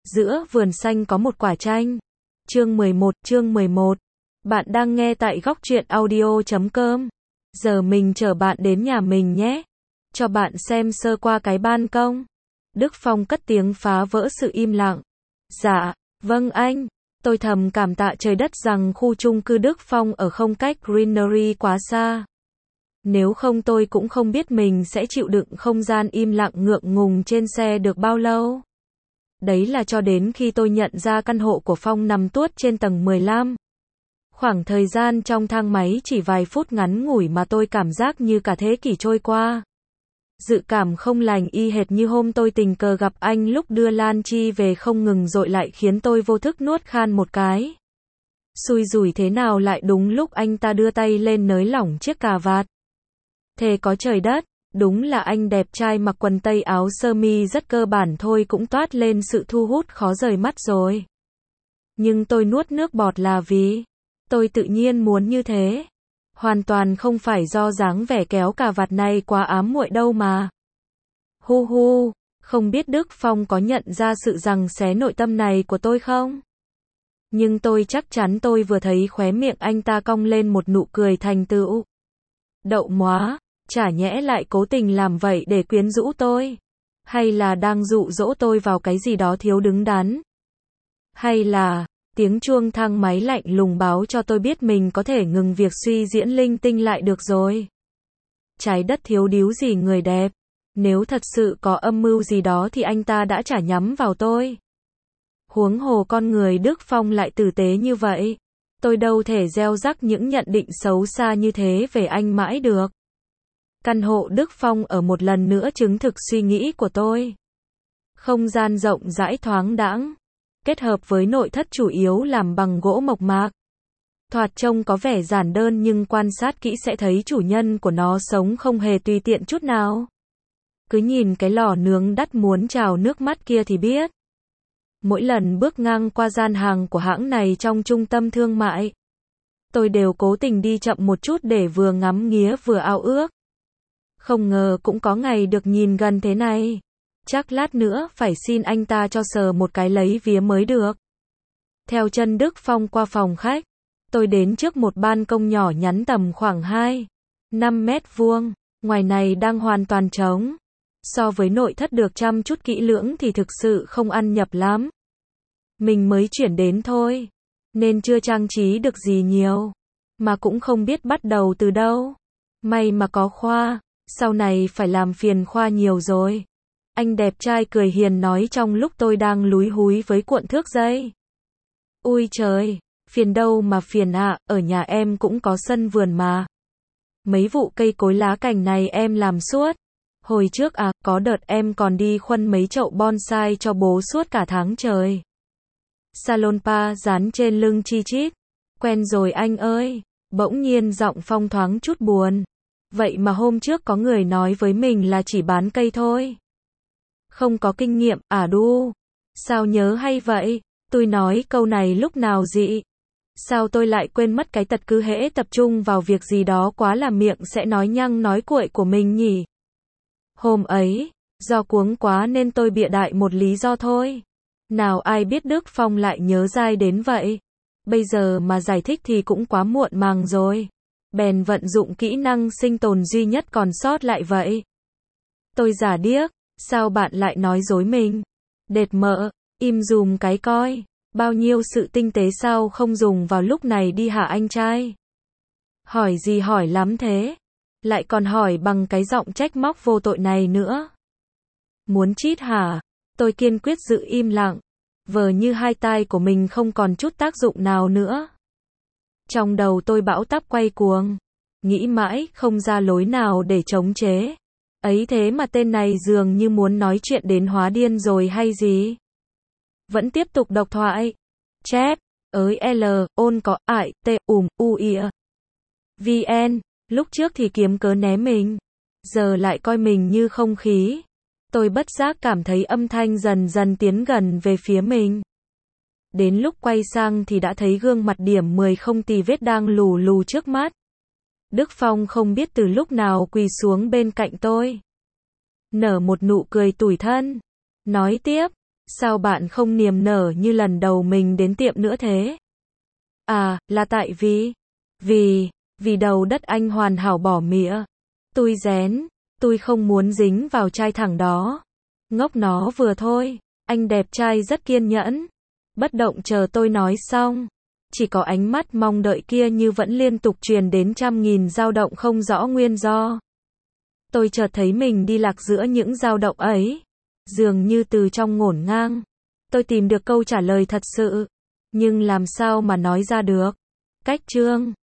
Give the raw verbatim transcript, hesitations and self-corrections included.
Giữa vườn xanh có một quả chanh. Chương mười một, chương mười một. Bạn đang nghe tại góc truyện audio chấm com. Giờ mình chở bạn đến nhà mình nhé. Cho bạn xem sơ qua cái ban công. Đức Phong cất tiếng phá vỡ sự im lặng. Dạ, vâng anh. Tôi thầm cảm tạ trời đất rằng khu chung cư Đức Phong ở không cách Greenery quá xa. Nếu không tôi cũng không biết mình sẽ chịu đựng không gian im lặng ngượng ngùng trên xe được bao lâu. Đấy là cho đến khi tôi nhận ra căn hộ của Phong nằm tuốt trên tầng mười lăm. Khoảng thời gian trong thang máy chỉ vài phút ngắn ngủi mà tôi cảm giác như cả thế kỷ trôi qua. Dự cảm không lành y hệt như hôm tôi tình cờ gặp anh lúc đưa Lan Chi về không ngừng dội lại khiến tôi vô thức nuốt khan một cái. Xui rủi thế nào lại đúng lúc anh ta đưa tay lên nới lỏng chiếc cà vạt. Thề có trời đất, đúng là anh đẹp trai mặc quần tây áo sơ mi rất cơ bản thôi cũng toát lên sự thu hút khó rời mắt rồi. Nhưng tôi nuốt nước bọt là vì tôi tự nhiên muốn như thế. Hoàn toàn không phải do dáng vẻ kéo cà vạt này quá ám muội đâu mà. Hu hu, không biết Đức Phong có nhận ra sự giằng xé nội tâm này của tôi không? Nhưng tôi chắc chắn tôi vừa thấy khóe miệng anh ta cong lên một nụ cười thành tựu. Đậu móa, chả nhẽ lại cố tình làm vậy để quyến rũ tôi? Hay là đang dụ dỗ tôi vào cái gì đó thiếu đứng đắn? Hay là tiếng chuông thang máy lạnh lùng báo cho tôi biết mình có thể ngừng việc suy diễn linh tinh lại được rồi? Trái đất thiếu đíu gì người đẹp. Nếu thật sự có âm mưu gì đó thì anh ta đã chả nhắm vào tôi. Huống hồ con người Đức Phong lại tử tế như vậy. Tôi đâu thể gieo rắc những nhận định xấu xa như thế về anh mãi được. Căn hộ Đức Phong ở một lần nữa chứng thực suy nghĩ của tôi. Không gian rộng rãi thoáng đãng, kết hợp với nội thất chủ yếu làm bằng gỗ mộc mạc. Thoạt trông có vẻ giản đơn nhưng quan sát kỹ sẽ thấy chủ nhân của nó sống không hề tùy tiện chút nào. Cứ nhìn cái lò nướng đắt muốn trào nước mắt kia thì biết. Mỗi lần bước ngang qua gian hàng của hãng này trong trung tâm thương mại, tôi đều cố tình đi chậm một chút để vừa ngắm nghía vừa ao ước. Không ngờ cũng có ngày được nhìn gần thế này. Chắc lát nữa phải xin anh ta cho sờ một cái lấy vía mới được. Theo chân Đức Phong qua phòng khách, tôi đến trước một ban công nhỏ nhắn tầm khoảng hai, năm mét vuông. Ngoài này đang hoàn toàn trống. So với nội thất được chăm chút kỹ lưỡng thì thực sự không ăn nhập lắm. Mình mới chuyển đến thôi, nên chưa trang trí được gì nhiều, mà cũng không biết bắt đầu từ đâu. May mà có Khoa, sau này phải làm phiền Khoa nhiều rồi. Anh đẹp trai cười hiền nói trong lúc tôi đang lúi húi với cuộn thước dây. Ui trời, phiền đâu mà phiền ạ, à, ở nhà em cũng có sân vườn mà. Mấy vụ cây cối lá cành này em làm suốt. Hồi trước à, có đợt em còn đi khuân mấy chậu bonsai cho bố suốt cả tháng trời. Salonpa dán trên lưng chi chít. Quen rồi anh ơi. Bỗng nhiên giọng Phong thoáng chút buồn. Vậy mà hôm trước có người nói với mình là chỉ bán cây thôi. Không có kinh nghiệm, à đu. Sao nhớ hay vậy? Tôi nói câu này lúc nào dị? Sao tôi lại quên mất cái tật cứ hễ tập trung vào việc gì đó quá là miệng sẽ nói nhăng nói cuội của mình nhỉ? Hôm ấy, do cuống quá nên tôi bịa đại một lý do thôi. Nào ai biết Đức Phong lại nhớ dai đến vậy. Bây giờ mà giải thích thì cũng quá muộn màng rồi. Bèn vận dụng kỹ năng sinh tồn duy nhất còn sót lại vậy. Tôi giả điếc, sao bạn lại nói dối mình? Đệt mợ, im dùm cái coi. Bao nhiêu sự tinh tế sao không dùng vào lúc này đi hả anh trai? Hỏi gì hỏi lắm thế? Lại còn hỏi bằng cái giọng trách móc vô tội này nữa. Muốn chít hả? Tôi kiên quyết giữ im lặng. Vờ như hai tai của mình không còn chút tác dụng nào nữa. Trong đầu tôi bão táp quay cuồng. Nghĩ mãi không ra lối nào để chống chế. Ấy thế mà tên này dường như muốn nói chuyện đến hóa điên rồi hay gì? Vẫn tiếp tục độc thoại. Chép, ới L, ôn có, ải, t, ùm, u ỉa. vn, lúc trước thì kiếm cớ né mình. Giờ lại coi mình như không khí. Tôi bất giác cảm thấy âm thanh dần dần tiến gần về phía mình. Đến lúc quay sang thì đã thấy gương mặt điểm mười không tì vết đang lù lù trước mắt. Đức Phong không biết từ lúc nào quỳ xuống bên cạnh tôi. Nở một nụ cười tủi thân. Nói tiếp, Sao bạn không niềm nở như lần đầu mình đến tiệm nữa thế? À, là tại vì, vì, vì đầu đất anh hoàn hảo bỏ mịa. Tôi rén, tôi không muốn dính vào trai thẳng đó. Ngốc nó vừa thôi, anh đẹp trai rất kiên nhẫn. Bất động chờ tôi nói xong. Chỉ có ánh mắt mong đợi kia như vẫn liên tục truyền đến trăm nghìn dao động không rõ nguyên do. Tôi chợt thấy mình đi lạc giữa những dao động ấy. Dường như từ trong ngổn ngang, tôi tìm được câu trả lời thật sự. Nhưng làm sao mà nói ra được? Cách chương